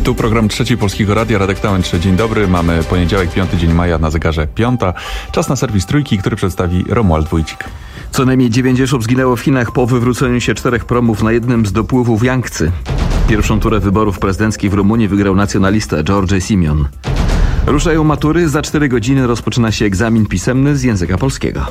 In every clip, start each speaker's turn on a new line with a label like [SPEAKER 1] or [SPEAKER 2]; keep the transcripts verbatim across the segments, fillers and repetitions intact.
[SPEAKER 1] Tu program Trzeci Polskiego Radia, Radek Tałęcz. Dzień dobry, mamy poniedziałek, piąty dzień maja, na zegarze piąta. Czas na serwis Trójki, który przedstawi Romuald Wójcik.
[SPEAKER 2] Co najmniej dziewięć osób zginęło w Chinach po wywróceniu się czterech promów na jednym z dopływów Jangtzy. Pierwszą turę wyborów prezydenckich w Rumunii wygrał nacjonalista George Simion. Ruszają matury, za cztery godziny rozpoczyna się egzamin pisemny z języka polskiego.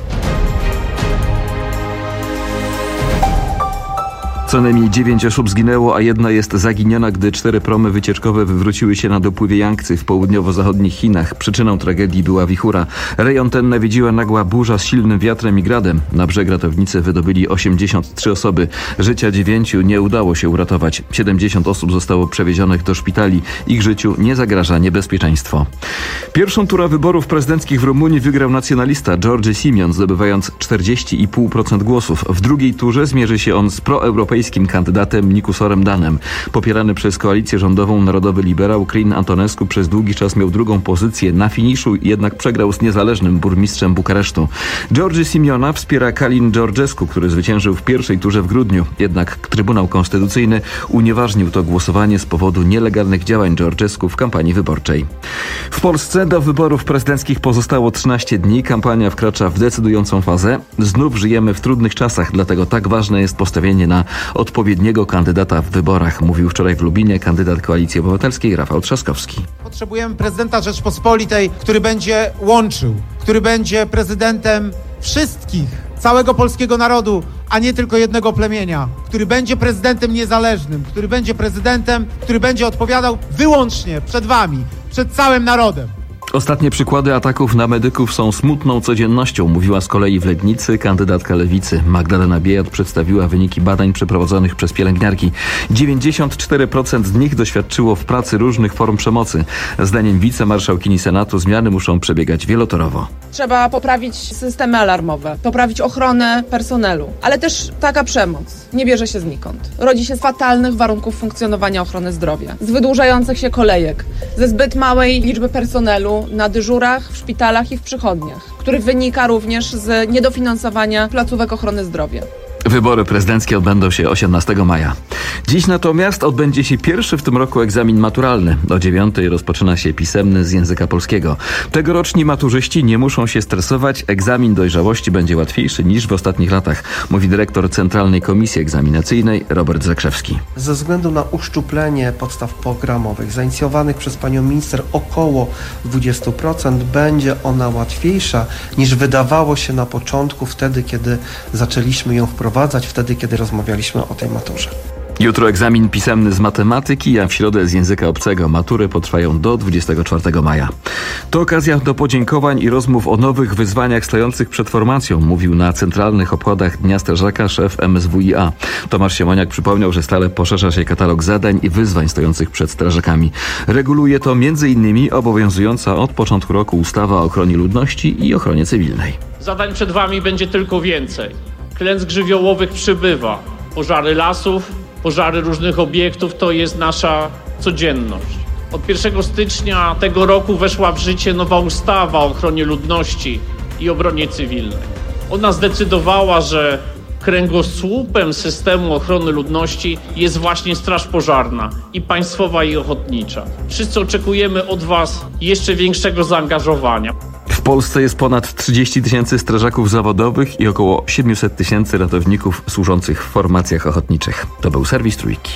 [SPEAKER 2] Co najmniej dziewięć osób zginęło, a jedna jest zaginiona, gdy cztery promy wycieczkowe wywróciły się na dopływie Jangtzy w południowo-zachodnich Chinach. Przyczyną tragedii była wichura. Rejon ten nawiedziła nagła burza z silnym wiatrem i gradem. Na brzeg ratownicy wydobyli osiemdziesiąt trzy osoby. Życia dziewięciu nie udało się uratować. siedemdziesiąt osób zostało przewiezionych do szpitali. Ich życiu nie zagraża niebezpieczeństwo. Pierwszą turę wyborów prezydenckich w Rumunii wygrał nacjonalista George Simion, zdobywając czterdzieści i pół procent głosów. W drugiej turze zmierzy się on z proeuropejskim kandydatem Nicusorem Danem. Popierany przez koalicję rządową narodowy liberał Crin Antonescu przez długi czas miał drugą pozycję. Na finiszu jednak przegrał z niezależnym burmistrzem Bukaresztu. George Simiona wspiera Calin Georgescu, który zwyciężył w pierwszej turze w grudniu. Jednak Trybunał Konstytucyjny unieważnił to głosowanie z powodu nielegalnych działań Georgescu w kampanii wyborczej. W Polsce do wyborów prezydenckich pozostało trzynaście dni. Kampania wkracza w decydującą fazę. Znów żyjemy w trudnych czasach, dlatego tak ważne jest postawienie na odpowiedniego kandydata w wyborach, mówił wczoraj w Lubinie kandydat Koalicji Obywatelskiej Rafał Trzaskowski.
[SPEAKER 3] Potrzebujemy prezydenta Rzeczpospolitej, który będzie łączył, który będzie prezydentem wszystkich, całego polskiego narodu, a nie tylko jednego plemienia, który będzie prezydentem niezależnym, który będzie prezydentem, który będzie odpowiadał wyłącznie przed wami, przed całym narodem.
[SPEAKER 2] Ostatnie przykłady ataków na medyków są smutną codziennością, mówiła z kolei w Legnicy kandydatka Lewicy. Magdalena Biejat przedstawiła wyniki badań przeprowadzonych przez pielęgniarki. dziewięćdziesiąt cztery procent z nich doświadczyło w pracy różnych form przemocy. Zdaniem wicemarszałkini Senatu zmiany muszą przebiegać wielotorowo.
[SPEAKER 4] Trzeba poprawić systemy alarmowe, poprawić ochronę personelu, ale też taka przemoc nie bierze się znikąd. Rodzi się z fatalnych warunków funkcjonowania ochrony zdrowia, z wydłużających się kolejek, ze zbyt małej liczby personelu na dyżurach, w szpitalach i w przychodniach, który wynika również z niedofinansowania placówek ochrony zdrowia.
[SPEAKER 2] Wybory prezydenckie odbędą się osiemnastego maja. Dziś natomiast odbędzie się pierwszy w tym roku egzamin maturalny. O dziewiątej rozpoczyna się pisemny z języka polskiego. Tegoroczni maturzyści nie muszą się stresować. Egzamin dojrzałości będzie łatwiejszy niż w ostatnich latach, mówi dyrektor Centralnej Komisji Egzaminacyjnej Robert Zakrzewski.
[SPEAKER 5] Ze względu na uszczuplenie podstaw programowych zainicjowanych przez panią minister około dwadzieścia procent będzie ona łatwiejsza niż wydawało się na początku, wtedy kiedy zaczęliśmy ją wprowadzać. wtedy, kiedy rozmawialiśmy o tej maturze.
[SPEAKER 2] Jutro egzamin pisemny z matematyki, a w środę z języka obcego. Matury potrwają do dwudziestego czwartego maja. To okazja do podziękowań i rozmów o nowych wyzwaniach stojących przed formacją, mówił na centralnych obchodach Dnia Strażaka szef M S W i A. Tomasz Siemoniak przypomniał, że stale poszerza się katalog zadań i wyzwań stojących przed strażakami. Reguluje to między innymi obowiązująca od początku roku ustawa o ochronie ludności i ochronie cywilnej.
[SPEAKER 6] Zadań przed wami będzie tylko więcej. Klęsk żywiołowych przybywa. Pożary lasów, pożary różnych obiektów to jest nasza codzienność. Od pierwszego stycznia tego roku weszła w życie nowa ustawa o ochronie ludności i obronie cywilnej. Ona zdecydowała, że kręgosłupem systemu ochrony ludności jest właśnie Straż Pożarna i państwowa i ochotnicza. Wszyscy oczekujemy od was jeszcze większego zaangażowania.
[SPEAKER 2] W Polsce jest ponad trzydzieści tysięcy strażaków zawodowych i około siedemset tysięcy ratowników służących w formacjach ochotniczych. To był serwis Trójki.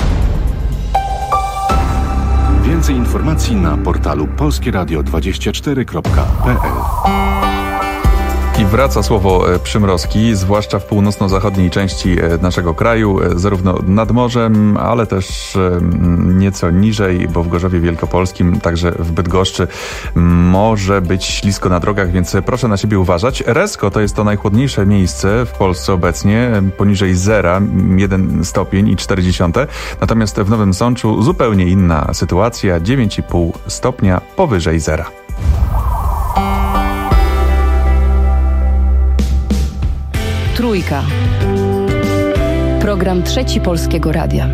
[SPEAKER 7] Więcej informacji na portalu polskie radio dwadzieścia cztery kropka p l.
[SPEAKER 1] I wraca słowo przymrozki, zwłaszcza w północno-zachodniej części naszego kraju, zarówno nad morzem, ale też nieco niżej, bo w Gorzowie Wielkopolskim, także w Bydgoszczy może być ślisko na drogach, więc proszę na siebie uważać. Resko to jest to najchłodniejsze miejsce w Polsce obecnie, poniżej zera, jeden stopień i cztery dziesiąte. Natomiast w Nowym Sączu zupełnie inna sytuacja, dziewięć i pół stopnia powyżej zera.
[SPEAKER 8] Trójka. Program Trzeci Polskiego Radia.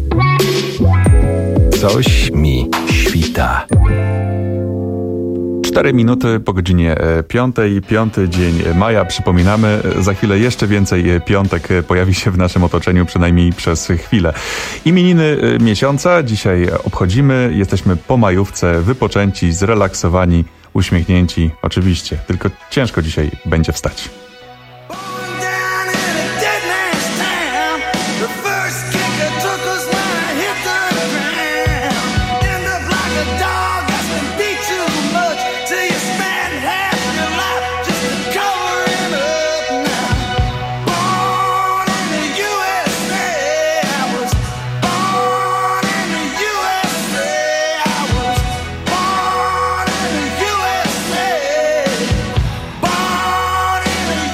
[SPEAKER 7] Coś mi świta.
[SPEAKER 1] Cztery minuty po godzinie piątej, piąty dzień maja. Przypominamy, za chwilę jeszcze więcej piątek pojawi się w naszym otoczeniu, przynajmniej przez chwilę. Imieniny miesiąca dzisiaj obchodzimy. Jesteśmy po majówce, wypoczęci, zrelaksowani, uśmiechnięci. Oczywiście, tylko ciężko dzisiaj będzie wstać.
[SPEAKER 9] Born in the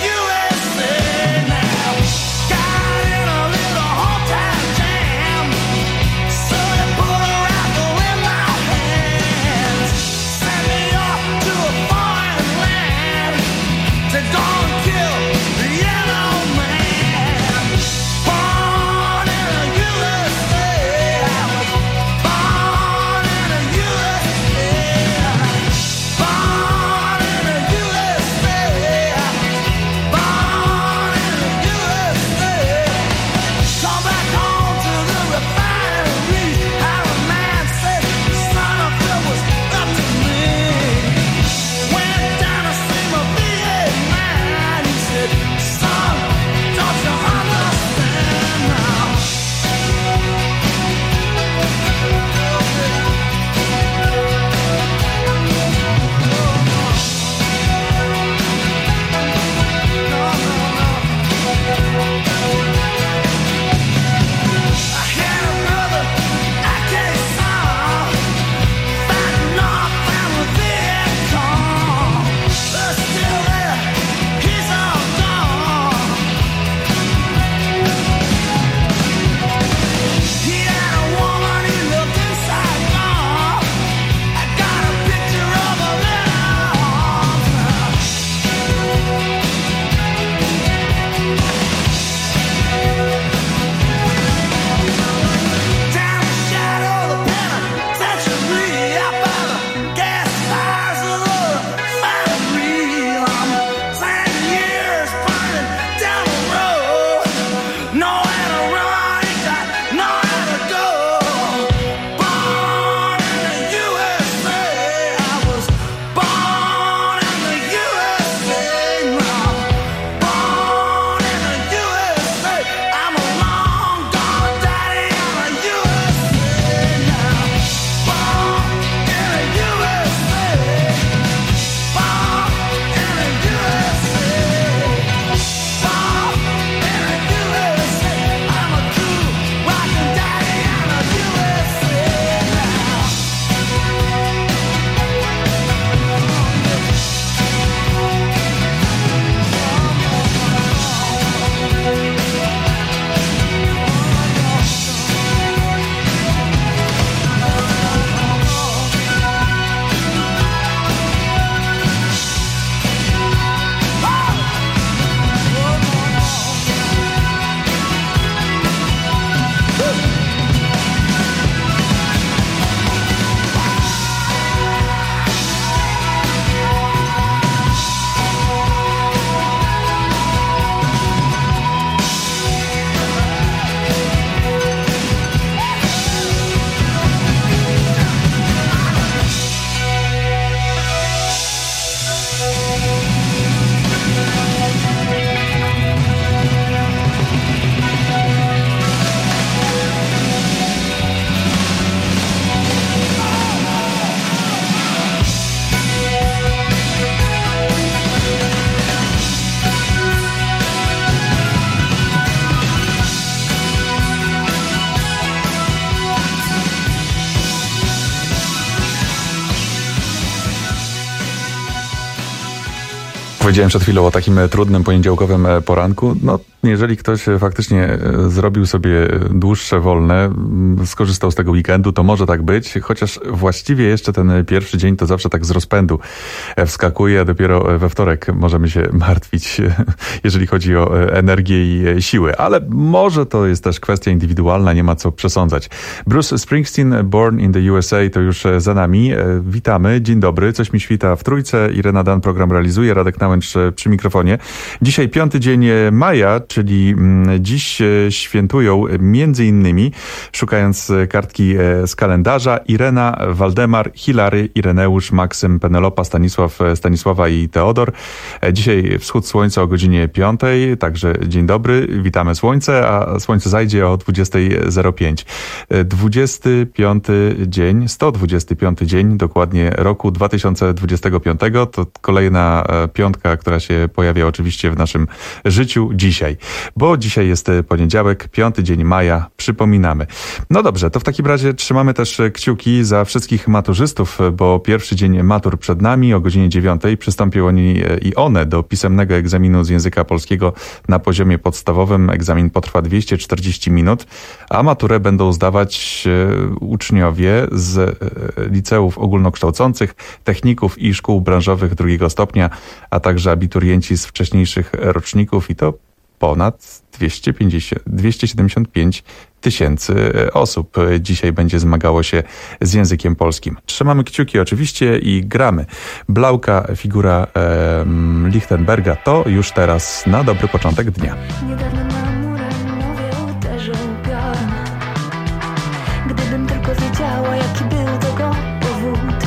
[SPEAKER 1] Powiedziałem przed chwilą o takim trudnym poniedziałkowym poranku. No, jeżeli ktoś faktycznie zrobił sobie dłuższe wolne, skorzystał z tego weekendu, to może tak być, chociaż właściwie jeszcze ten pierwszy dzień to zawsze tak z rozpędu wskakuje, a dopiero we wtorek możemy się martwić, jeżeli chodzi o energię i siły. Ale może to jest też kwestia indywidualna, nie ma co przesądzać. Bruce Springsteen, Born in the U S A, to już za nami. Witamy, dzień dobry, coś mi świta w trójce. Irena Dan program realizuje, Radek Nałęcz przy mikrofonie. Dzisiaj piąty dzień maja, czyli dziś świętują między innymi, szukając kartki z kalendarza, Irena, Waldemar, Hilary, Ireneusz, Maksym, Penelopa, Stanisław, Stanisława i Teodor. Dzisiaj wschód słońca o godzinie piątej, także dzień dobry, witamy słońce, a słońce zajdzie o dwudziestej zero pięć. dwudziesty piąty dzień, sto dwudziesty piąty dzień dokładnie roku dwa tysiące dwudziestego piątego, to kolejna piątka, która się pojawia oczywiście w naszym życiu dzisiaj. Bo dzisiaj jest poniedziałek, piąty dzień maja, przypominamy. No dobrze, to w takim razie trzymamy też kciuki za wszystkich maturzystów, bo pierwszy dzień matur przed nami. O godzinie dziewiątej przystąpią oni i one do pisemnego egzaminu z języka polskiego na poziomie podstawowym. Egzamin potrwa dwieście czterdzieści minut, a maturę będą zdawać uczniowie z liceów ogólnokształcących, techników i szkół branżowych drugiego stopnia, a także abiturienci z wcześniejszych roczników i to ponad dwieście pięćdziesiąt, dwieście siedemdziesiąt pięć tysięcy osób dzisiaj będzie zmagało się z językiem polskim. Trzymamy kciuki oczywiście i gramy. Blauka, figura e, Lichtenberga, to już teraz na dobry początek dnia.
[SPEAKER 9] Niedawno na Muranowie uderzył piorun. Gdybym tylko wiedziała, jaki był tego powód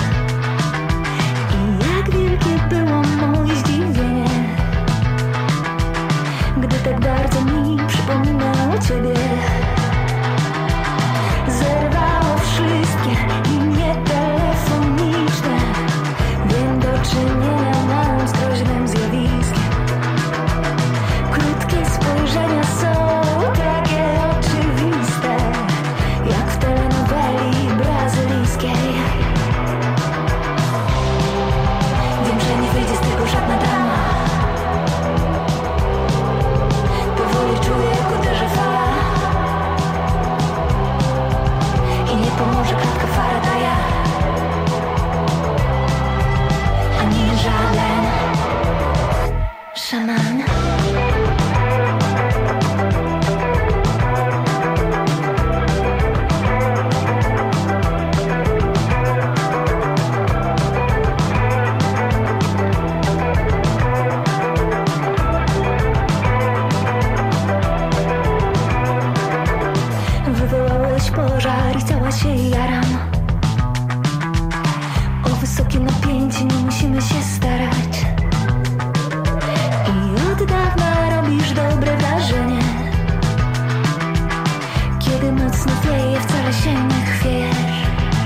[SPEAKER 9] i jak wielkie było moje zdziwienie, gdy tak bardzo mi przypominało ciebie. Zerwało wszystkie linie telefoniczne. Wiem, do czynienia mam z groźnym zjawiskiem. Krótkie spojrzenia są takie oczywiste, jak w telenoweli brazylijskiej. Wiem, że nie wyjdzie z tego żadna drama. Powoli czuję, jak uderzy fala i nie pomoże klatka Faradaya ani żaden szaman. Wywołałeś pożar i cała się jaram. O wysokie napięcie nie musimy się starać. I od dawna robisz dobre wrażenie. Kiedy mocno wieje, wcale się nie chwiejesz.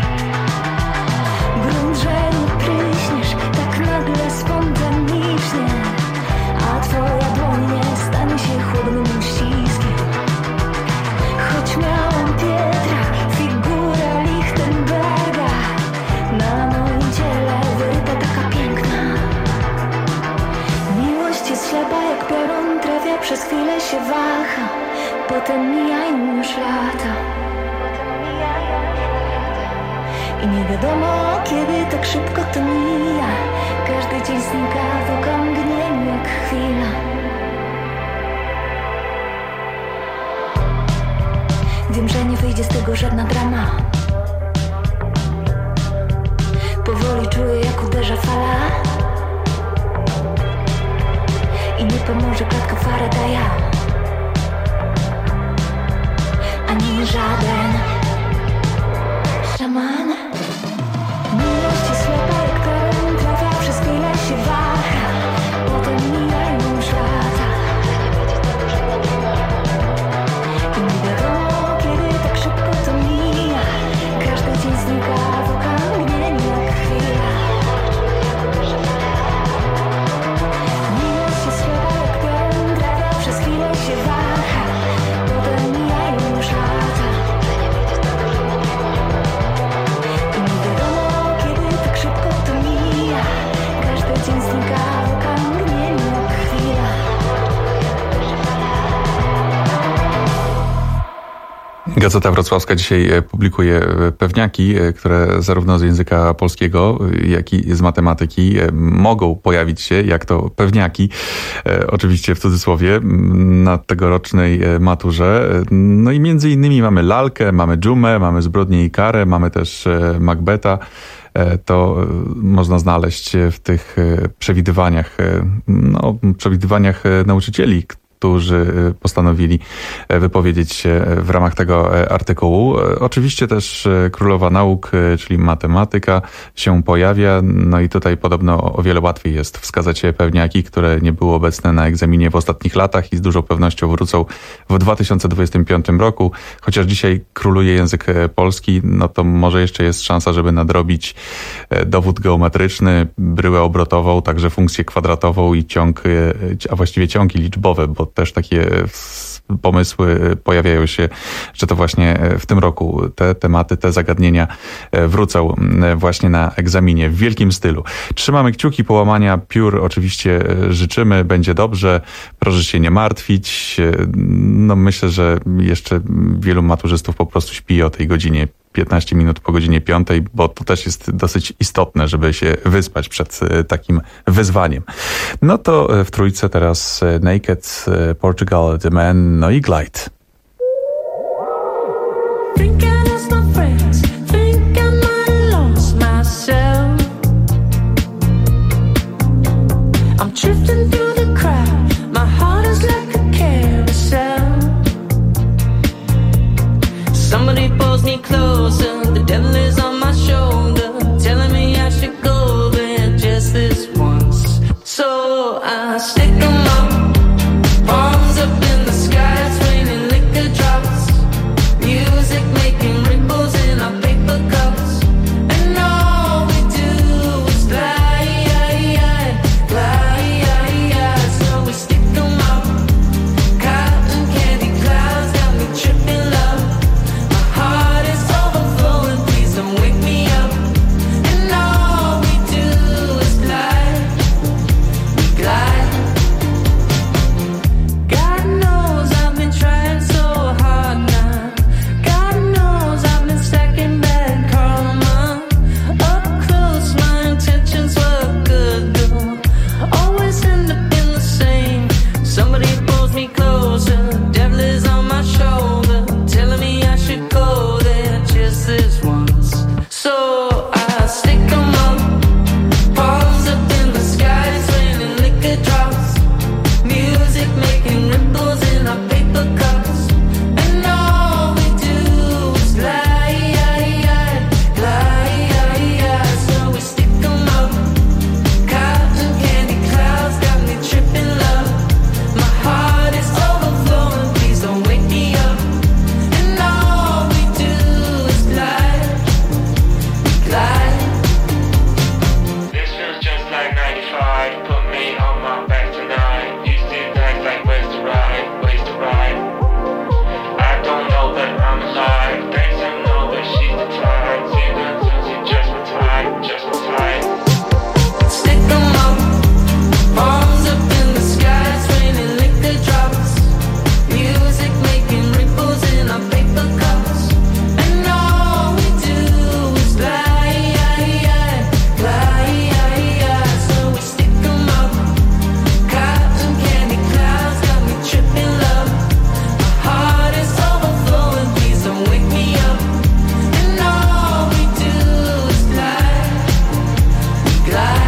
[SPEAKER 9] Grunt, że nie pryśniesz tak nagle, spontanicznie, a twoja dłoń nie stanie się chłodnym uściskiem. Choć miałam Pietra, figurę Lichtenberga, na moim ciele wyryta taka piękna. Miłość jest ślepa jak piorun, trafia, przez chwilę się waha, potem mijają już lata. I nie wiadomo, kiedy tak szybko to mija. Każdy dzień znika w okamgnieniu jak chwila. Wiem, że nie wyjdzie z tego żadna drama. Powoli czuję, jak uderza fala i nie pomoże klatka Faradaya ani żaden szaman. Miłość jest ślepa jak piorun, trafia, przez chwilę się waha, potem mijają już lata. I nie wiadomo, kiedy tak szybko to mija. Każdy dzień znika w okamgnieniu jak chwila. Miłość jest ślepa jak piorun, trafia, przez chwilę się waha, potem mijają już lata.
[SPEAKER 1] Gazeta Wrocławska dzisiaj publikuje pewniaki, które zarówno z języka polskiego, jak i z matematyki mogą pojawić się, jak to pewniaki, oczywiście w cudzysłowie, na tegorocznej maturze. No i między innymi mamy lalkę, mamy dżumę, mamy zbrodnię i karę, mamy też Macbeta. To można znaleźć w tych przewidywaniach, no, przewidywaniach nauczycieli, którzy postanowili wypowiedzieć się w ramach tego artykułu. Oczywiście też królowa nauk, czyli matematyka, się pojawia. No i tutaj podobno o wiele łatwiej jest wskazać pewniaki, które nie były obecne na egzaminie w ostatnich latach i z dużą pewnością wrócą w dwa tysiące dwudziestym piątym roku. Chociaż dzisiaj króluje język polski, no to może jeszcze jest szansa, żeby nadrobić dowód geometryczny, bryłę obrotową, także funkcję kwadratową i ciąg, a właściwie ciągi liczbowe, bo też takie pomysły pojawiają się, że to właśnie w tym roku te tematy, te zagadnienia wrócą właśnie na egzaminie w wielkim stylu. Trzymamy kciuki, połamania piór oczywiście życzymy, będzie dobrze, proszę się nie martwić. No myślę, że jeszcze wielu maturzystów po prostu śpi o tej godzinie piętnaście minut po godzinie piątej, bo to też jest dosyć istotne, żeby się wyspać przed takim wyzwaniem. No to w trójce teraz Naked, Portugal, The Man, no i Glide.
[SPEAKER 9] Somebody pulls me closer, the devil is on my shoulder, telling me I should go there just this once. So I stick 'em up, palms up in the sky, it's raining liquor drops, music making ripples in our paper cups, and all we do is glide, glide, so we stick 'em up, cotton candy clouds got me tripping love. Heart is overflowing, please don't wake me up. And all we do is glide, we glide. God knows I've been trying so hard now. God knows I've been stacking bad karma. Up close my intentions were good though. Always end up in the same. Somebody pulls me closer, devil is on my shoulder, telling me I should go there just this once. So I stick 'em up, palms up in the sky, it's raining liquor drops, music making ripples in our paper cups, and all we do is glide, glide, so we stick 'em up, cotton candy clouds got me tripping love, my heart is overflowing, please don't wake me up, and all we do is glide, glide.
[SPEAKER 10] This feels just like ninety-five. Put me on my back tonight. Used to act like ways to ride, ways to ride. I don't know that I'm alive. Thanks, I know that she's the type. See that she just my type, just my type.
[SPEAKER 9] Stick 'em up, palms up in the sky, it's raining liquor drops, music making ripples in our paper cups, and all we do is glide, glide, so we stick 'em up, cotton candy clouds got me tripping love, my heart is overflowing, please don't wake me up, and all we do is glide, glide.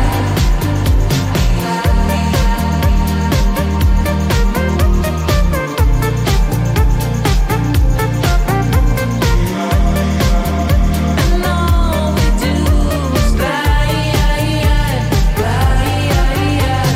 [SPEAKER 9] And all we do is glide, glide.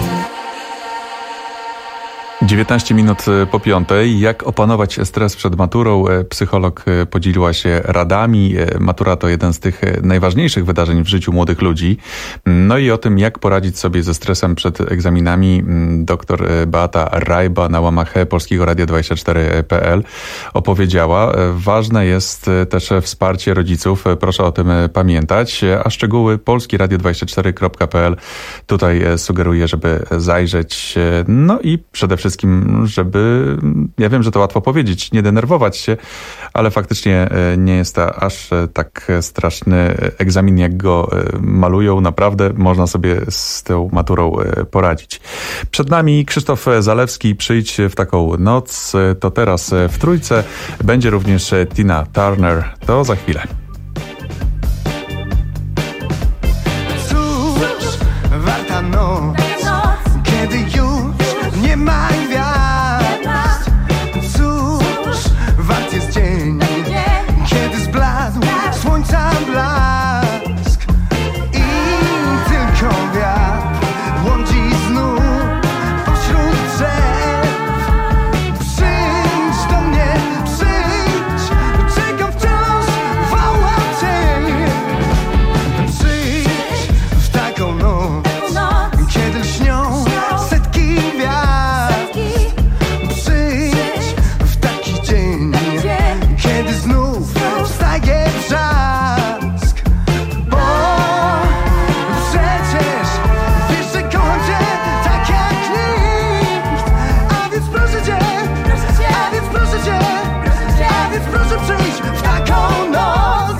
[SPEAKER 1] dziewiętnaście minut po piątej. Jak opanować stres przed maturą? Psycholog podzieliła się radami. Matura to jeden z tych najważniejszych wydarzeń w życiu młodych ludzi. No i o tym, jak poradzić sobie ze stresem przed egzaminami, dr Beata Rajba na łamach Polskiego Radia dwadzieścia cztery kropka p l opowiedziała. Ważne jest też wsparcie rodziców. Proszę o tym pamiętać. A szczegóły polskie radio dwadzieścia cztery kropka p l tutaj sugeruję, żeby zajrzeć. No i przede wszystkim wszystkim, żeby, ja wiem, że to łatwo powiedzieć, nie denerwować się, ale faktycznie nie jest to aż tak straszny egzamin, jak go malują. Naprawdę można sobie z tą maturą poradzić. Przed nami Krzysztof Zalewski, Przyjdź w taką noc. To teraz w Trójce. Będzie również Tina Turner. To za chwilę.
[SPEAKER 11] Cóż, warta noc, kiedy już nie ma gwiazd. Cóż, wart jest dzień, kiedy zbladł słońca blask. I tylko wiatr błądzi znów pośród drzew. Przyjdź do mnie, przyjdź, czekam wciąż, wołam cię. Przyjdź w taką noc, kiedy lśnią setki gwiazd. Przyjdź w taki dzień, kiedy znów wstaje brzask. Bo przecież wiesz, że kocham cię tak jak nikt. A więc proszę cię, a więc proszę cię, a więc proszę przyjść w taką noc.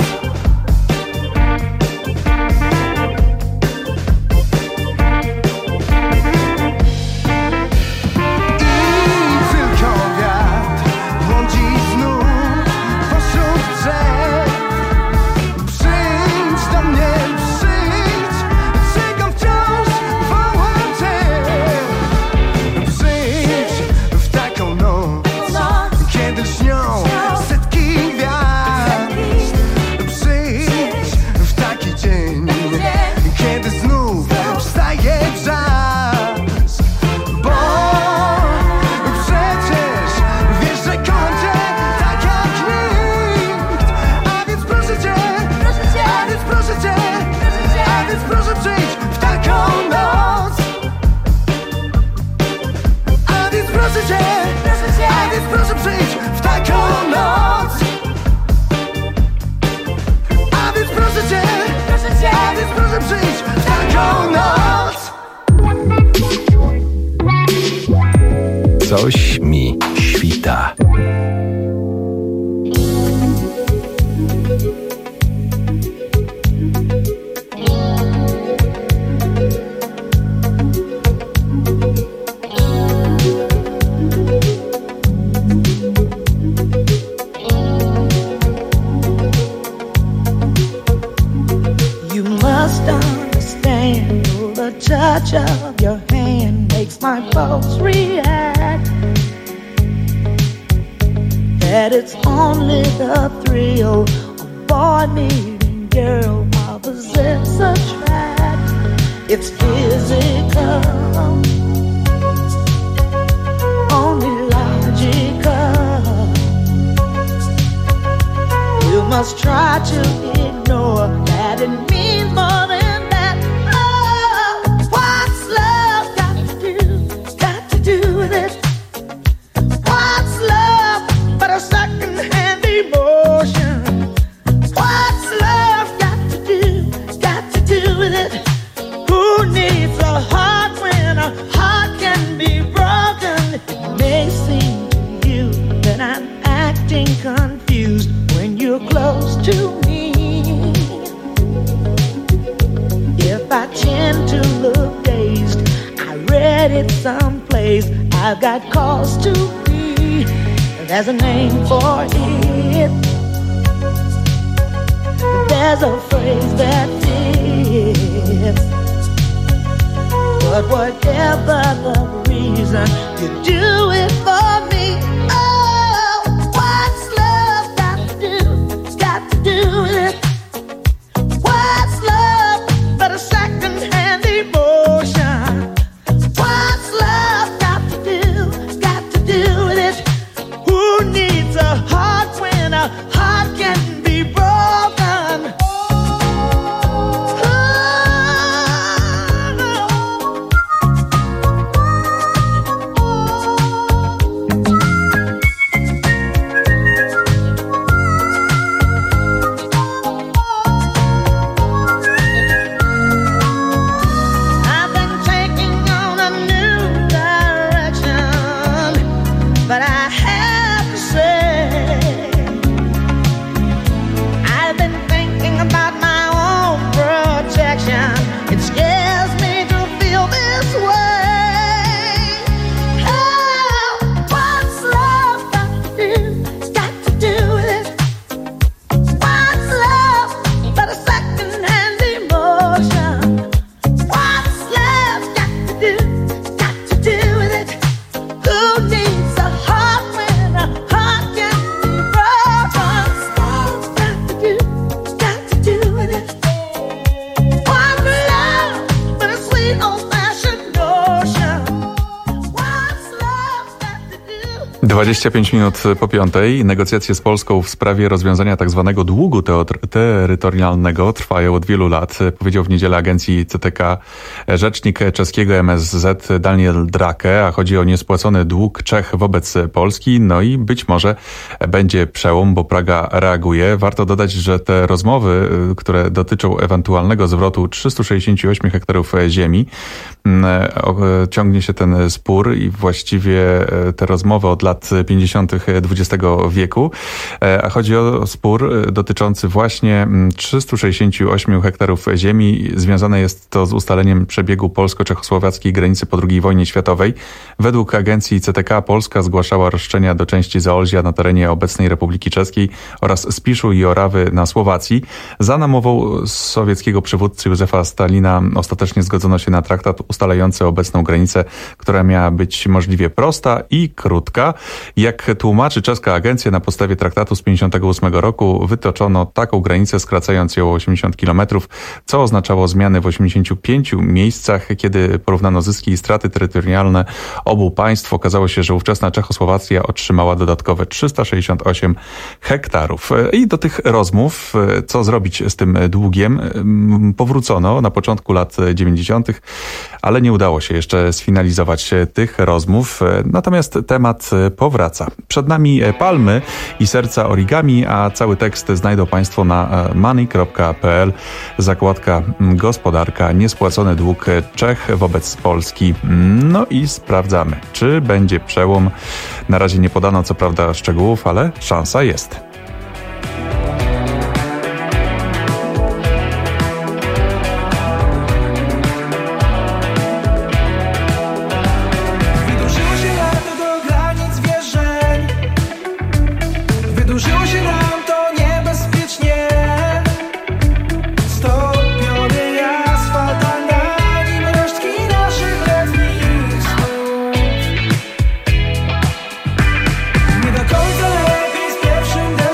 [SPEAKER 11] I tylko wiatr błądzi znów pośród drzew. Przyjdź do mnie, przyjdź, czekam wciąż, wołam cię. Przyjdź w taką noc, kiedy lśnią setki gwiazd. Przyjdź w taki dzień, kiedy znów wstaje brzask. Bo przecież wiesz, że kocham cię tak jak nikt. A więc proszę cię, a więc proszę cię, a więc proszę przyjdź w taką noc. A więc proszę cię, a więc proszę przyjdź w taką noc. A więc proszę cię, a więc proszę przyjdź w taką noc.
[SPEAKER 12] Coś mi świta.
[SPEAKER 13] You must understand, the touch of your hand makes my pulse react. That it's only the thrill of boy meeting girl, opposites attract. It's physical, only logical. You must try to ignore that it means more than that. Oh, what's love got to do, got to do with it? What's love but a second-hand emotion? What's love got to do, got to do with it? Who needs a heart when a heart can be broken? It may seem to you that I'm acting confused when you're close to me. If I tend to look dazed, I read it someplace, I've got cause to be. There's a name for it. There's a phrase that fits. But whatever the reason, you do it for me. Oh, what's love got to do, got to do with it? What's love but a second-hand emotion? What's love got to do, got to do with it? Who needs a heart when a heart can be broken?
[SPEAKER 1] dwadzieścia pięć minut po piątej. Negocjacje z Polską w sprawie rozwiązania tzw. długu teotr- terytorialnego trwają od wielu lat, powiedział w niedzielę agencji C T K rzecznik czeskiego M S Z Daniel Drake, a chodzi o niespłacony dług Czech wobec Polski. No i być może będzie przełom, bo Praga reaguje. Warto dodać, że te rozmowy, które dotyczą ewentualnego zwrotu trzystu sześćdziesięciu ośmiu hektarów ziemi, ciągnie się ten spór i właściwie te rozmowy od lat pięćdziesiątych dwudziestego wieku, a chodzi o spór dotyczący właśnie trzystu sześćdziesięciu ośmiu hektarów ziemi. Związane jest to z ustaleniem przebiegu polsko-czechosłowackiej granicy po drugiej wojnie światowej. Według agencji C T K Polska zgłaszała roszczenia do części Zaolzia na terenie obecnej Republiki Czeskiej oraz Spiszu i Orawy na Słowacji. Za namową sowieckiego przywódcy Józefa Stalina ostatecznie zgodzono się na traktat ustalający obecną granicę, która miała być możliwie prosta i krótka. Jak tłumaczy czeska agencja, na podstawie traktatu z pięćdziesiątego ósmego roku wytoczono taką granicę, skracając ją o osiemdziesiąt kilometrów, co oznaczało zmiany w osiemdziesięciu pięciu miejscach. Kiedy porównano zyski i straty terytorialne obu państw, okazało się, że ówczesna Czechosłowacja otrzymała dodatkowe trzysta sześćdziesiąt osiem hektarów. I do tych rozmów, co zrobić z tym długiem, powrócono na początku lat dziewięćdziesiątych, ale nie udało się jeszcze sfinalizować tych rozmów. Natomiast temat powraca. Przed nami palmy i serca origami, a cały tekst znajdą Państwo na money kropka p l. Zakładka gospodarka, niespłacony dług Czech wobec Polski. No i sprawdzamy, czy będzie przełom. Na razie nie podano co prawda szczegółów, ale szansa jest.
[SPEAKER 11] Nie do końca lepiej z pierwszym deszczem.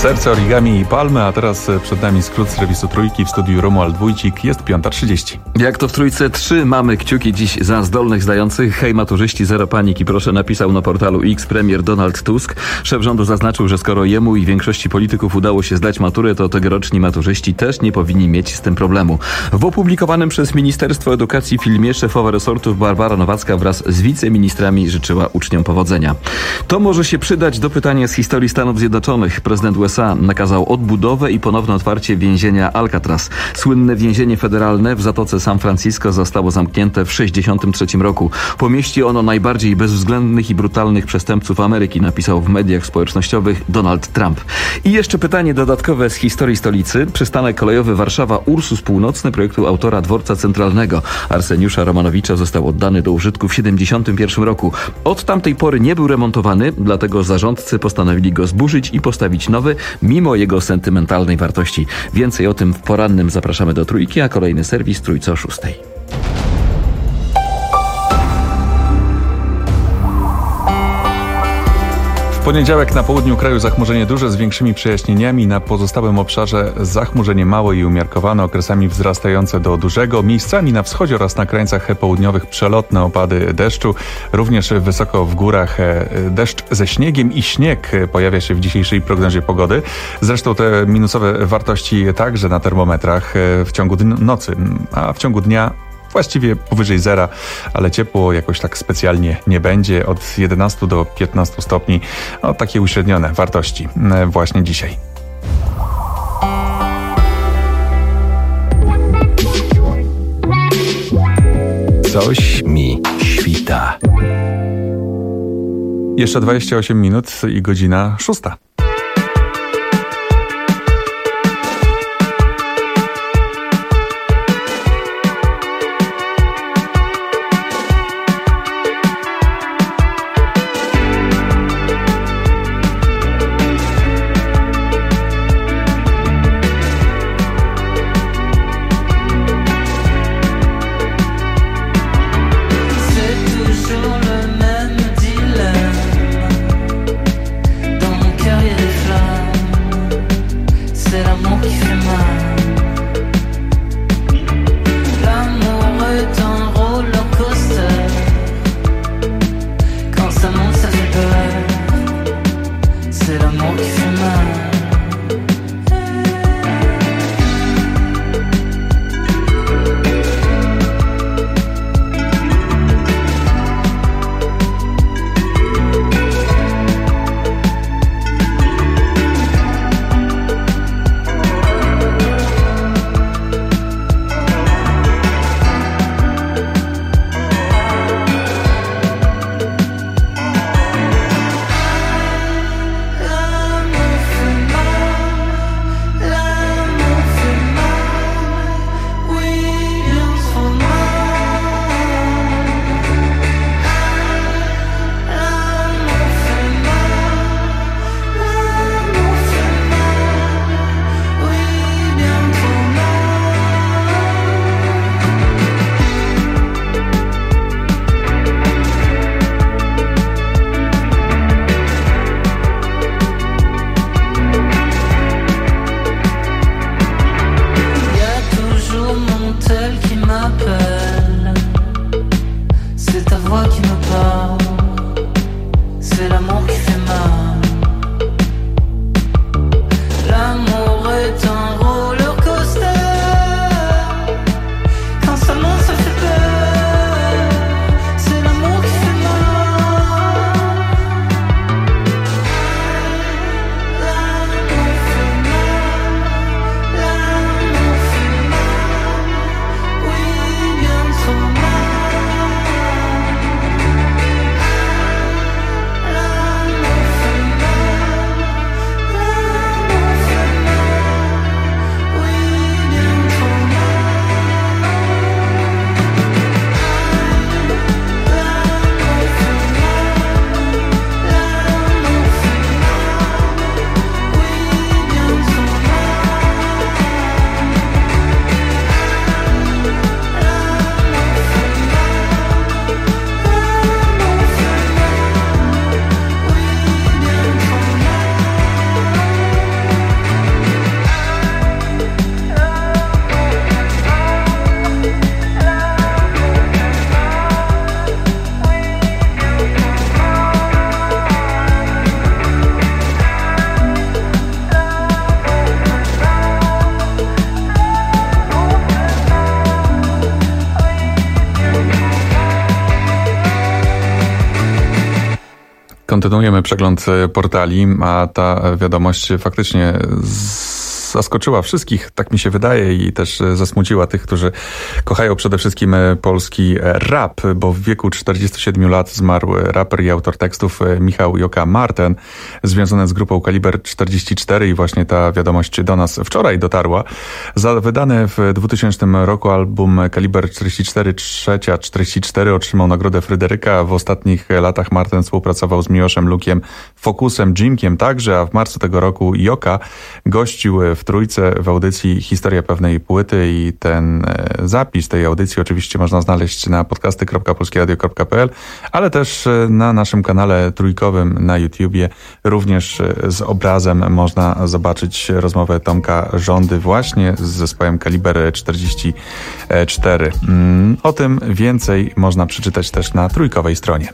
[SPEAKER 1] Serce, origami i palmy, a teraz przed nami skrót z serwisu Trójki w studiu Romuald Wójcik. Jest piąta trzydzieści.
[SPEAKER 2] Jak to w Trójce trzy mamy kciuki dziś za zdolnych zdających. Hej maturzyści, zero paniki, proszę, napisał na portalu X premier Donald Tusk. Szef rządu zaznaczył, że skoro jemu i większości polityków udało się zdać maturę, to tegoroczni maturzyści też nie powinni mieć z tym problemu. W opublikowanym przez Ministerstwo Edukacji filmie szefowa resortu Barbara Nowacka wraz z wiceministrami życzyła uczniom powodzenia. To może się przydać do pytania z historii Stanów Zjednoczonych. Prezydent U S A nakazał odbudowę i ponowne otwarcie więzienia Alcatraz. Słynne więzienie federalne w Zatoce San Francisco zostało zamknięte w sześćdziesiątym trzecim roku. Pomieści ono najbardziej bezwzględnych i brutalnych przestępców Ameryki, napisał w mediach społecznościowych Donald Trump. I jeszcze pytanie dodatkowe z historii stolicy. Przystanek kolejowy Warszawa-Ursus Północny projektu autora Dworca Centralnego Arseniusza Romanowicza został oddany do użytku w siedemdziesiątym pierwszym roku. Od tamtej pory nie był remontowany, dlatego zarządcy postanowili go zburzyć i postawić nowy, mimo jego sentymentalnej wartości. Więcej o tym w porannym zapraszamy do Trójki, a kolejny serwis Trójce o szóstej.
[SPEAKER 1] W poniedziałek na południu kraju zachmurzenie duże z większymi przejaśnieniami, na pozostałym obszarze zachmurzenie małe i umiarkowane, okresami wzrastające do dużego, miejscami na wschodzie oraz na krańcach południowych przelotne opady deszczu, również wysoko w górach deszcz ze śniegiem i śnieg pojawia się w dzisiejszej prognozie pogody. Zresztą te minusowe wartości także na termometrach w ciągu nocy, a w ciągu dnia właściwie powyżej zera, ale ciepło jakoś tak specjalnie nie będzie. Od jedenastu do piętnastu stopni. No, takie uśrednione wartości właśnie dzisiaj.
[SPEAKER 12] Coś mi świta.
[SPEAKER 1] Jeszcze dwadzieścia osiem minut i godzina szósta. Kontynuujemy przegląd portali, a ta wiadomość faktycznie zaskoczyła wszystkich, tak mi się wydaje, i też zasmuciła tych, którzy kochają przede wszystkim polski rap, bo w wieku czterdziestu siedmiu lat zmarł raper i autor tekstów Michał Joka Marten, związany z grupą Kaliber czterdzieści cztery, i właśnie ta wiadomość do nas wczoraj dotarła. Za wydany w dwutysięcznym roku album Kaliber czterdzieści cztery, trzecia czterdzieści cztery otrzymał nagrodę Fryderyka. W ostatnich latach Marten współpracował z Miłoszem Lukiem, Fokusem, Jimkiem także, a w marcu tego roku Joka gościł w Trójce w audycji Historia pewnej płyty, i ten zapis tej audycji oczywiście można znaleźć na podcasty kropka polskieradio kropka p l, ale też na naszym kanale trójkowym na YouTubie. Również z obrazem można zobaczyć rozmowę Tomka Żądy właśnie z zespołem Kaliber czterdzieści cztery. O tym więcej można przeczytać też na trójkowej stronie.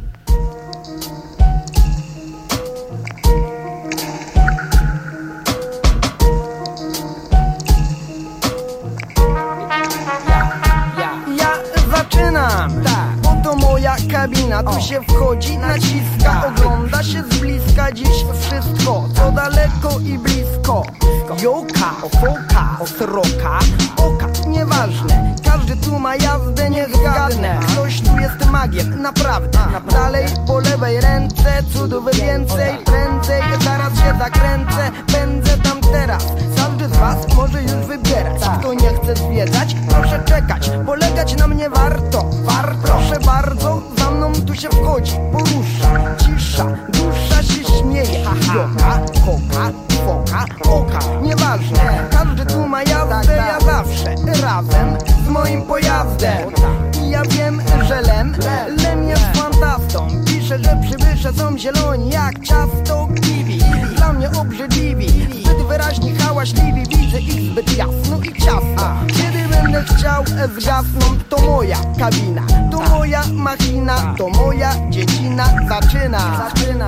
[SPEAKER 14] Kabina, tu się wchodzi, naciska, ogląda się z bliska dziś wszystko, co daleko i blisko. Joka, foka, sroka, oka, nieważne, każdy tu ma jazdę, nie zgadnę. Ktoś tu jest magiem, naprawdę. Dalej po lewej ręce, cudów więcej, prędzej, zaraz się zakręcę, pędzę tam teraz. Każdy z was może już wybierać. Kto nie chce zwiedzać, proszę czekać, polegać na mnie warto, warto. Proszę bardzo, za mną tu się wchodzi, porusza, cisza, dusza się śmieje. Joka, koka, foka, oka, nieważne, każdy tu ma jazdę, ja zawsze razem z moim pojazdem. I ja wiem, że lem, lem jest fantastą. Pisze, że przybysze są zieloni jak ciasto kiwi. Dla mnie obrzydliwi, zbyt wyraźni, hałaśliwi. Widzę ich zbyt jasno i ciasno. Kiedy będę chciał, zgasną. To moja kabina, to moja machina, to moja dziedzina. Zaczyna, zaczyna.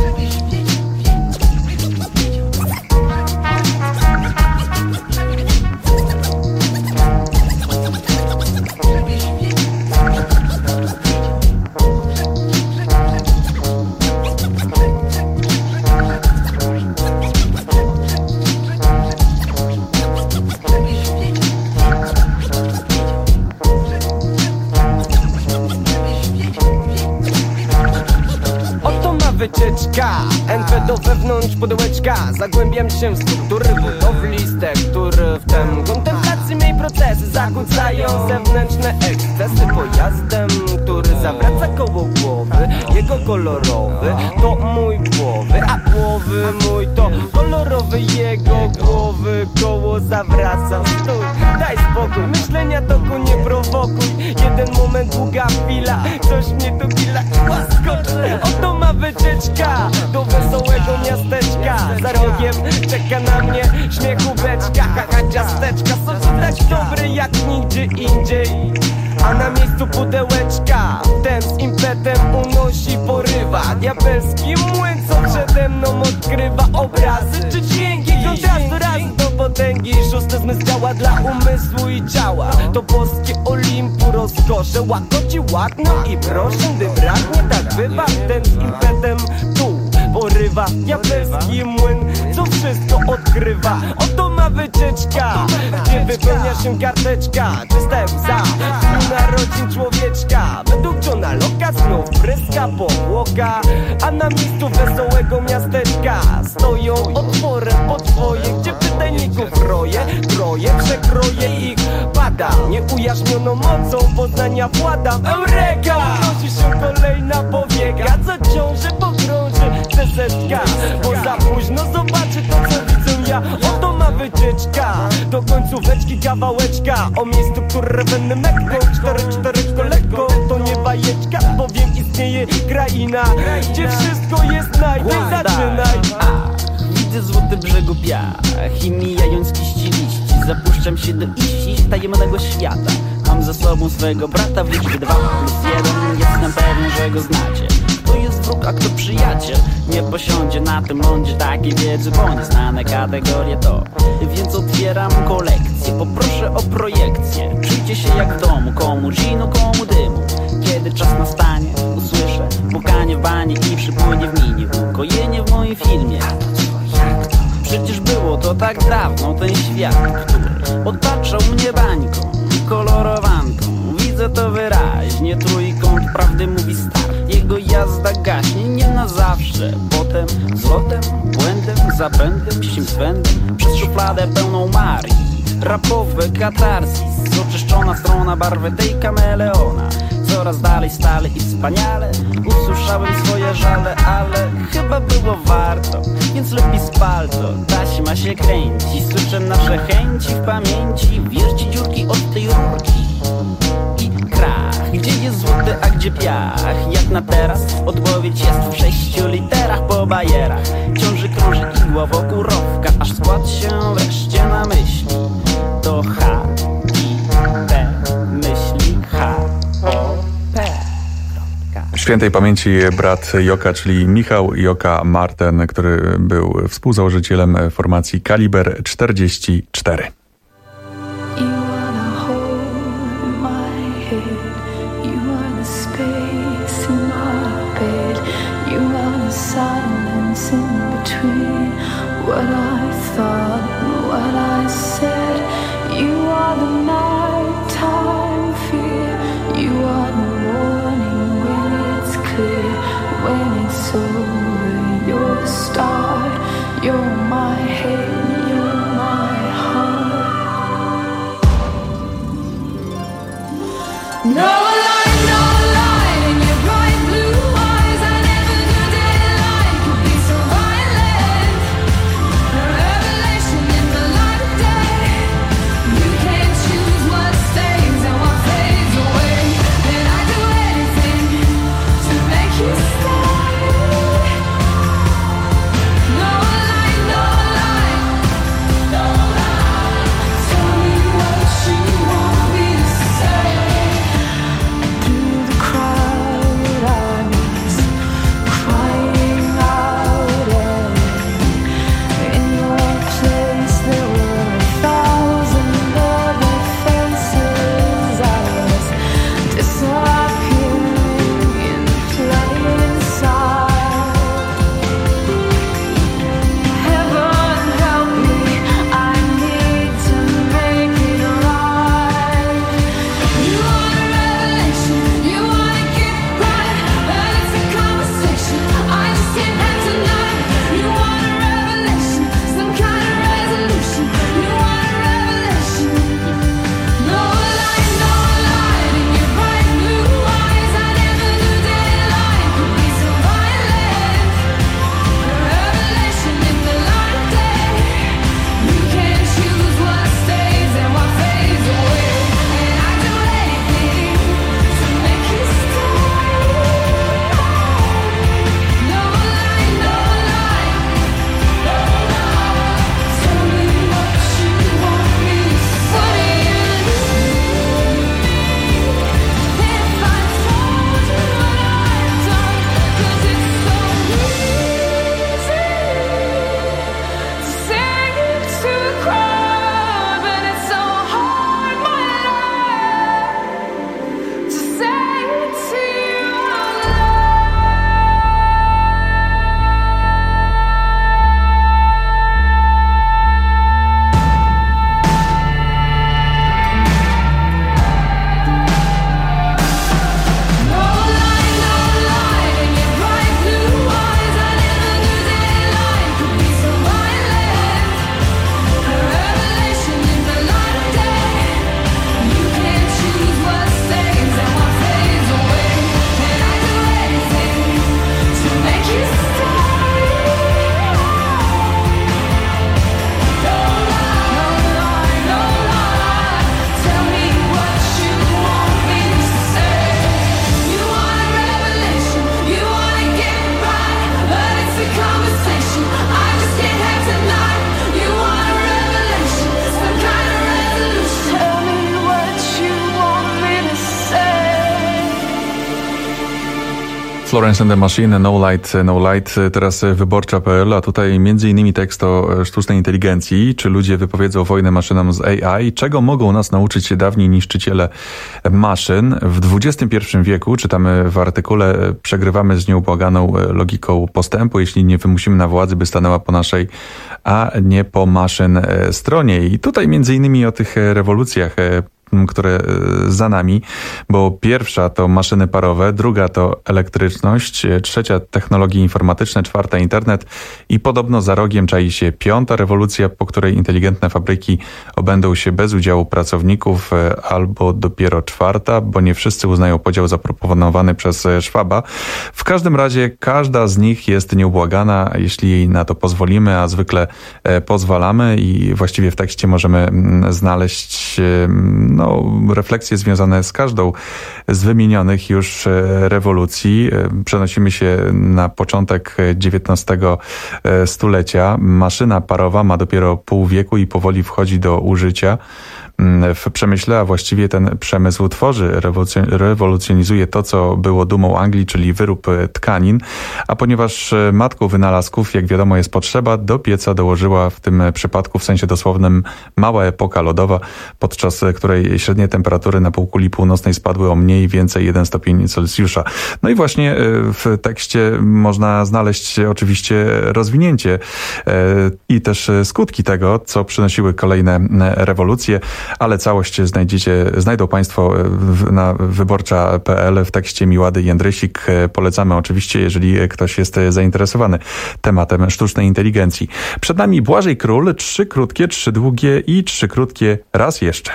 [SPEAKER 14] Wycieczka, N P do wewnątrz pudełeczka. Zagłębiam się w struktury budowli z tektur. Wtem kontemplacji mej procesy zakłócają zewnętrzne ekscesy. Pojazdem, który zawraca koło głowy, jego kolorowy to mój głowy, a głowy mój to kolorowy jego głowy. Koło zawraca, stój, daj spokój, myślenia toku nie prowokuj. Jeden moment, długa chwila, coś mnie tu gila i łaskocz. Oto ma wycieczka do wesołego miasteczka. Za rogiem czeka na mnie śmiechu beczka. Haha, ciasteczka są tu tak dobre jak nigdzie indziej. A na miejscu pudełeczka ten z impetem unosi, porywa. Diabelski młyn, co przede mną odkrywa obrazy czy dźwięki. Kontrastu raz do potęgi. Szósty zmysł działa dla umysłu i ciała. To boskie Olimpu rozkosze łagodzi ładno i proszę, gdy braknie, tak bywa. Ten z impetem tu porywa. Diabelski młyn, co wszystko odkrywa. Oto ma wycieczka, gdzie wypełnia się karteczka. Czysta łza z narodzin człowieczka. Według Johna Locke'a znów pryska powłoka. A na miejscu wesołego miasteczka stoją otworem potwoje, gdzie wydajników roje, troje, przekroje ich pada. Nieujaśnioną mocą poznania władam. Eureka! Unosi się kolejna powieka, co ciąży pogrąży sesetka. Bo za późno zobaczy to, co widzę ja. Oto ma wycieczka do końcóweczki kawałeczka. O miejscu, które będę mekką. Cztery, cztereczko lekko, to nie bajeczka. Bowiem istnieje kraina, gdzie wszystko jest najpierw. Zaczynaj.
[SPEAKER 15] Widzę złoty brzegu piach i mijając liści liści, zapuszczam się do iści tajemnego świata. Mam ze sobą swego brata w liczbie dwa plus jeden. Jestem pewien, że go znacie. Kto jest wróg, a kto przyjaciel? Nie posiądzie na tym lądzie takiej wiedzy, bo nieznane kategorie to. Więc otwieram kolekcję, poproszę o projekcję. Czujcie się jak w domu, komu dżinu, komu dymu. Kiedy czas nastanie, usłyszę pukanie Pranie w banie i przypłynie w minie, ukojenie w moim filmie. Przecież było to tak dawno, ten świat, który otaczał mnie bańką, kolorowanką. Widzę to wyraźnie, trójkąt prawdy mówi start. Jego jazda gaśnie nie na zawsze. Potem złotem, błędem, zapędem, ścim swędem, przez szufladę pełną Marii. Rapowe katarsis, oczyszczona strona barwy tej kameleona. Coraz dalej, stale i wspaniale usłyszałem swoje żale, ale chyba było warto, więc lepiej spal to. Taśma się kręci, słyszę nasze chęci w pamięci. Wierzci dziurki od tej rurki i krach. Gdzie jest złoty, a gdzie piach? Jak na teraz odpowiedź jest w sześciu literach po bajerach. Ciąży krąży igła wokół rowka, aż skład się wreszcie na myśli. To H I P myśli H O P.
[SPEAKER 1] Świętej pamięci brat Joka, czyli Michał Joka Marten, który był współzałożycielem formacji Kaliber czterdzieści cztery.
[SPEAKER 9] No light, no light in your bright blue eyes. I never knew daylight could be so violent. A revelation in the light of day. You can't choose what stays and what fades away. And I'd do anything to make you stay.
[SPEAKER 1] Florence and the Machine, No Light, No Light, teraz wyborcza kropka p l, a tutaj między innymi tekst o sztucznej inteligencji, czy ludzie wypowiedzą wojnę maszynom z A I, czego mogą nas nauczyć się dawni niszczyciele maszyn. W dwudziestym pierwszym wieku, czytamy w artykule, przegrywamy z nieubłaganą logiką postępu, jeśli nie wymusimy na władzy, by stanęła po naszej, a nie po maszyn stronie. I tutaj między innymi o tych rewolucjach, które za nami, bo pierwsza to maszyny parowe, druga to elektryczność, trzecia technologie informatyczne, czwarta internet i podobno za rogiem czai się piąta rewolucja, po której inteligentne fabryki obędą się bez udziału pracowników, albo dopiero czwarta, bo nie wszyscy uznają podział zaproponowany przez Schwaba. W każdym razie każda z nich jest nieubłagana, jeśli jej na to pozwolimy, a zwykle pozwalamy i właściwie w tekście możemy znaleźć no, refleksje związane z każdą z wymienionych już rewolucji. Przenosimy się na początek dziewiętnastego stulecia. Maszyna parowa ma dopiero pół wieku i powoli wchodzi do użycia w przemyśle, a właściwie ten przemysł tworzy, rewolucjonizuje to, co było dumą Anglii, czyli wyrób tkanin, a ponieważ matką wynalazków, jak wiadomo, jest potrzeba, do pieca dołożyła w tym przypadku w sensie dosłownym mała epoka lodowa, podczas której średnie temperatury na półkuli północnej spadły o mniej więcej jeden stopień Celsjusza. No i właśnie w tekście można znaleźć oczywiście rozwinięcie i też skutki tego, co przynosiły kolejne rewolucje, ale całość znajdziecie, znajdą Państwo na wyborcza kropka p l w tekście Miłady Jędrysik. Polecamy oczywiście, jeżeli ktoś jest zainteresowany tematem sztucznej inteligencji. Przed nami Błażej Król, trzy krótkie, trzy długie i trzy krótkie raz jeszcze.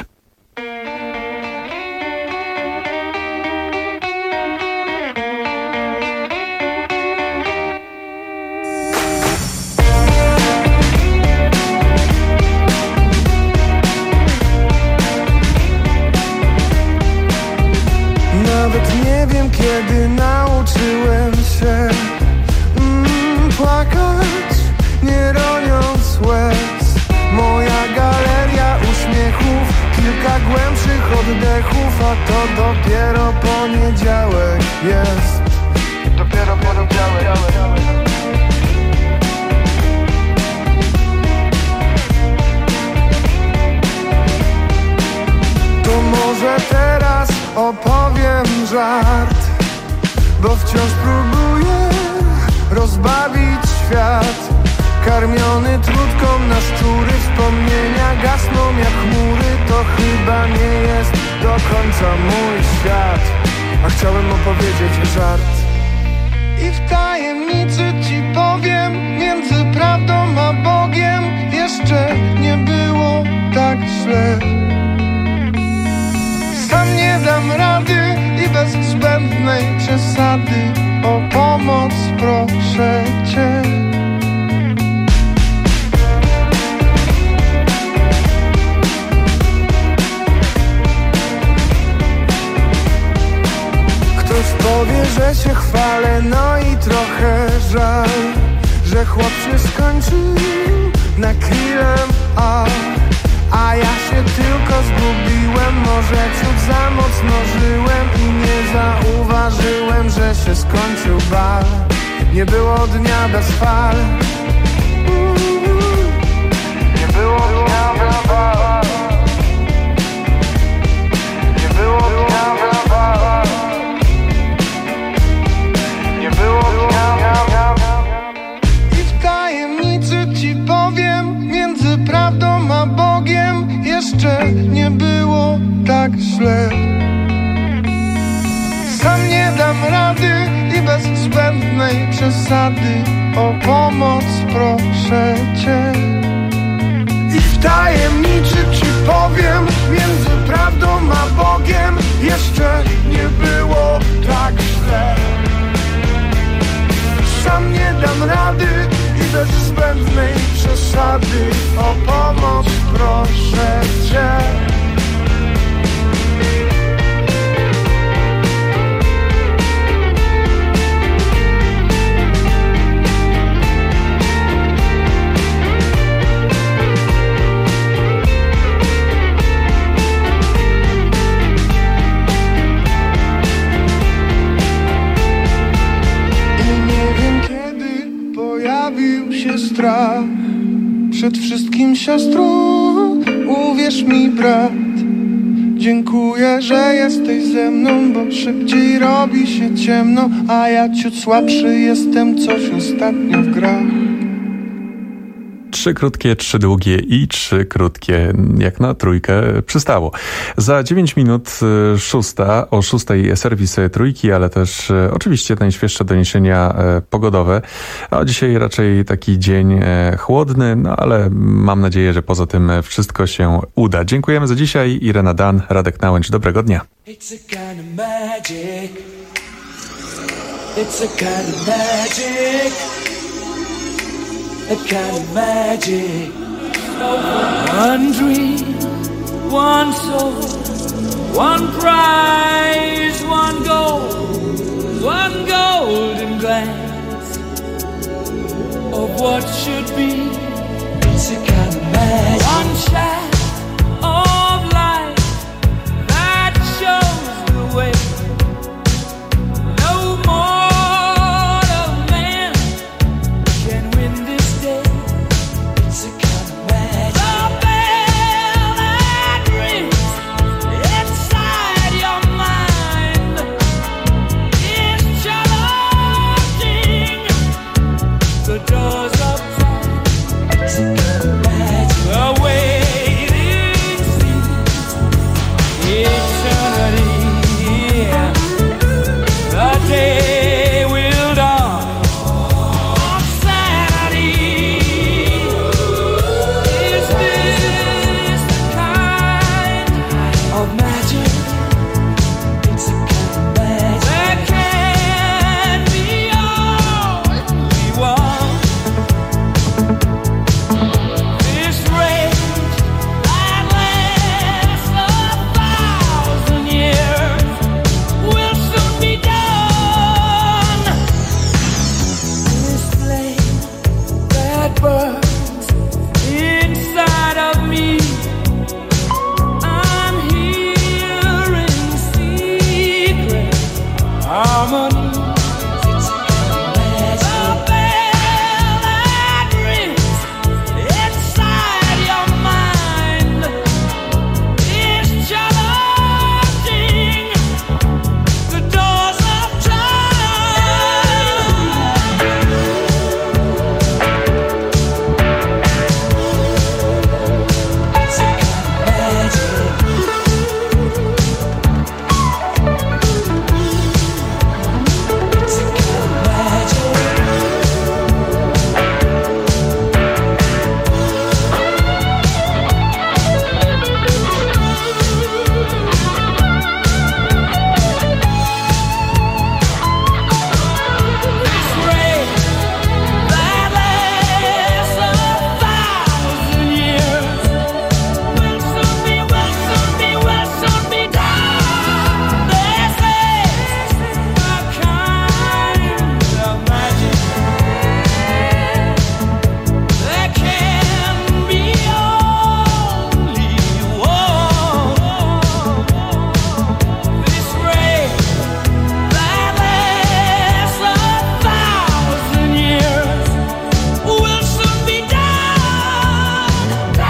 [SPEAKER 11] Kiedy nauczyłem się mm, płakać, nie roniąc łez. Moja galeria uśmiechów, kilka głębszych oddechów, a to dopiero poniedziałek jest. Dopiero poniedziałek. To może teraz opowiem żart, bo wciąż próbuję rozbawić świat. Karmiony trutką na szczury, wspomnienia gasną jak chmury. To chyba nie jest do końca mój świat, a chciałem opowiedzieć żart. I w tajemnicy ci powiem, między prawdą a Bogiem jeszcze nie było tak źle. Sam nie dam rady i bez zbędnej przesady o pomoc proszę cię. Ktoś powie, że się chwalę, no i trochę żal, że chłop się skończył na krillem, a A ja się tylko zgubiłem, może ciut za mocno żyłem i nie zauważyłem, że się skończył bal. Nie było dnia bez fal. Nie było dnia bez fal. Nie było dnia bez fal. Nie było dnia bez fal. I w tajemnicy ci powiem, między prawdą a Bogiem jeszcze nie było tak źle. Sam nie dam rady i bez zbędnej przesady o pomoc proszę cię. I w tajemnicy ci powiem, między prawdą a Bogiem jeszcze nie było tak źle. Sam nie dam rady i bez zbędnej przesady o pomoc proszę cię.
[SPEAKER 16] strach. Przed wszystkim siostrą, uwierz mi brat. Dziękuję, że jesteś ze mną, bo szybciej robi się ciemno, a ja ciut słabszy jestem coś ostatnio w grach.
[SPEAKER 1] Trzy krótkie, trzy długie i trzy krótkie, jak na trójkę przystało. Za dziewięć minut szósta, o szóstej serwis trójki, ale też e, oczywiście najświeższe doniesienia e, pogodowe. A dzisiaj raczej taki dzień e, chłodny, no ale mam nadzieję, że poza tym wszystko się uda. Dziękujemy za dzisiaj. Irena Dan, Radek Nałęcz. Dobrego dnia.
[SPEAKER 11] It's a kind of magic. It's a kind of magic. A kind of magic. One dream, one soul, one prize, one goal, one golden glance of what should be. It's a kind of magic. One shot of light that shows the way. No mortal man can win this day. It's a kind of magic. The bell that rings inside your mind is challenging the doors of time. It's a kind of magic. The waiting seems eternity. The day will dawn on Saturday. Is this the kind of magic? It's a kind of magic. There can be only one. This rage that lasts a thousand years will soon be done. This flame that burns inside of me, I'm hearing secret harmonies. It's a kind of magic. The bell that rings inside your mind is challenging the doors of time. It's a kind of magic. It's a kind of magic. This rain that lasts a thousand years will soon be, will soon be, will soon be done. This is a kind of magic. There can be only one. This rain that lasts a thousand years will soon be done.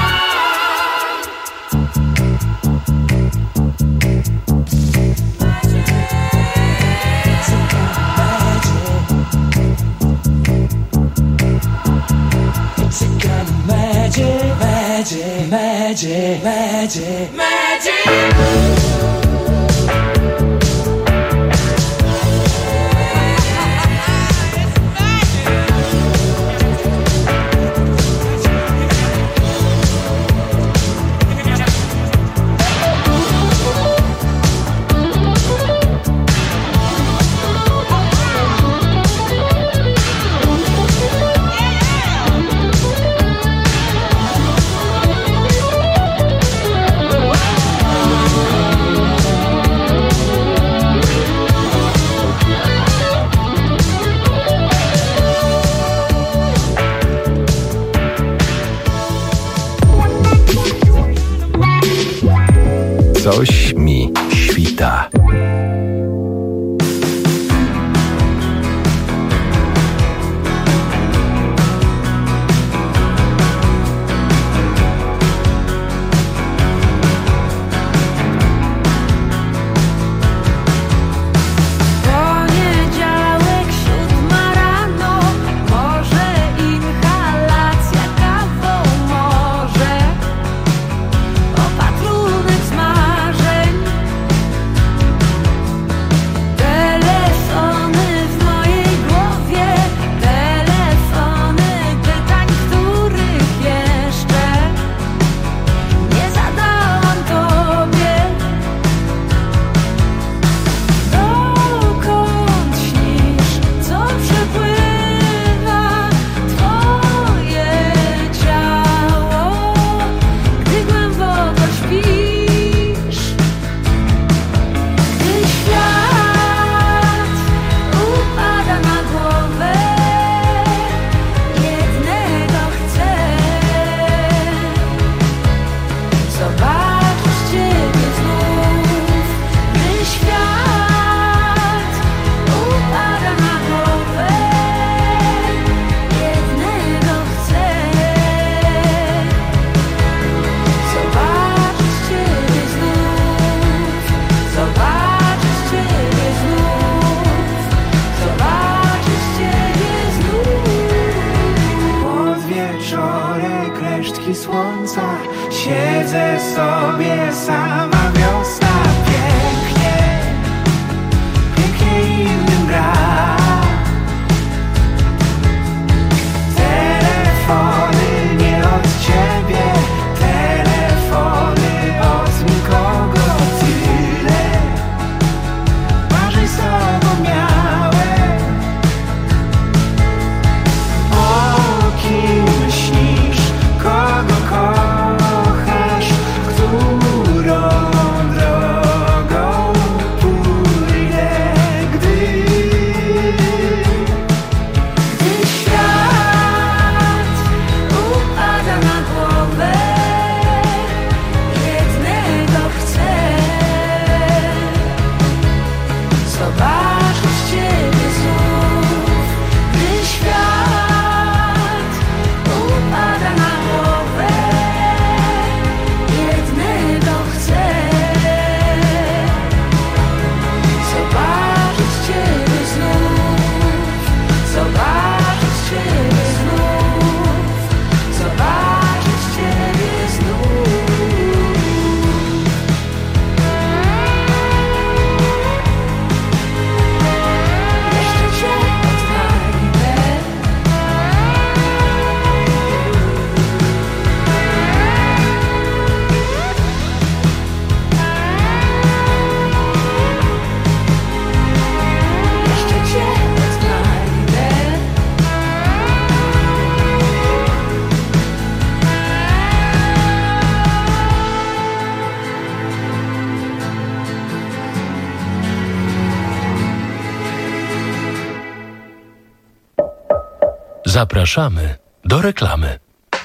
[SPEAKER 11] It's a kind of magic. It's a kind of magic, magic, magic, magic, magic.
[SPEAKER 12] Coś mi świta.
[SPEAKER 11] siedzę sobie sama, wiosna pięknie, pięknie innym gra. Telefony nie od ciebie, telefony od nikogo. Tyle marzeń z tobą miałem. O kim myślisz, kogo kochasz, którą drogą pójdę, gdy Gdy świat upada na głowę, jednego chcę zobaczyć ciebie znów. Gdy świat upada na głowę, jednego chcę zobaczyć ciebie znów, zobaczyć ciebie znów, zobaczyć ciebie znów. Jeszcze cię odnajdę. Jeszcze cię odnajdę.
[SPEAKER 12] Zapraszamy do reklamy.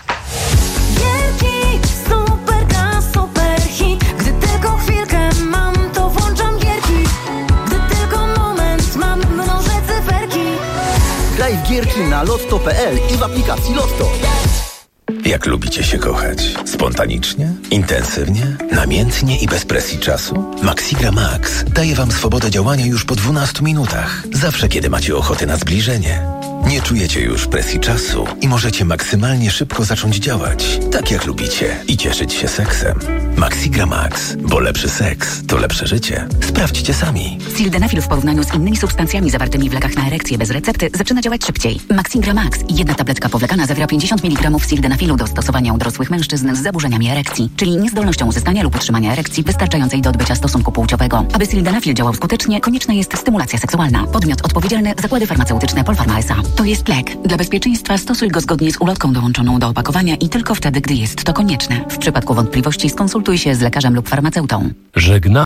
[SPEAKER 17] Gierki, super gra, super hit. Gdy tylko chwilkę mam, to włączam gierki. Gdy tylko moment mam, mnożę cyferki.
[SPEAKER 18] Graj w gierki na lotto kropka p l i w aplikacji Lotto.
[SPEAKER 12] Jak lubicie się kochać? Spontanicznie? Intensywnie? Namiętnie i bez presji czasu? Maxigra Max daje wam swobodę działania już po dwunastu minutach. Zawsze, kiedy macie ochotę na zbliżenie. Nie czujecie już presji czasu i możecie maksymalnie szybko zacząć działać, tak jak lubicie, i cieszyć się seksem. Maxigra Max, bo lepszy seks to lepsze życie. Sprawdźcie sami.
[SPEAKER 19] Sildenafil w porównaniu z innymi substancjami zawartymi w lekach na erekcję bez recepty zaczyna działać szybciej. Maxigra Max, jedna tabletka powlekana zawiera pięćdziesiąt miligramów sildenafilu do stosowania u dorosłych mężczyzn z zaburzeniami erekcji, czyli niezdolnością uzyskania lub utrzymania erekcji wystarczającej do odbycia stosunku płciowego. Aby sildenafil działał skutecznie, konieczna jest stymulacja seksualna. Podmiot odpowiedzialny: Zakłady Farmaceutyczne Polpharma S A. To jest lek. Dla bezpieczeństwa stosuj go zgodnie z ulotką dołączoną do opakowania i tylko wtedy, gdy jest to konieczne. W przypadku wątpliwości skonsultuj się z lekarzem lub farmaceutą.
[SPEAKER 12] Żegna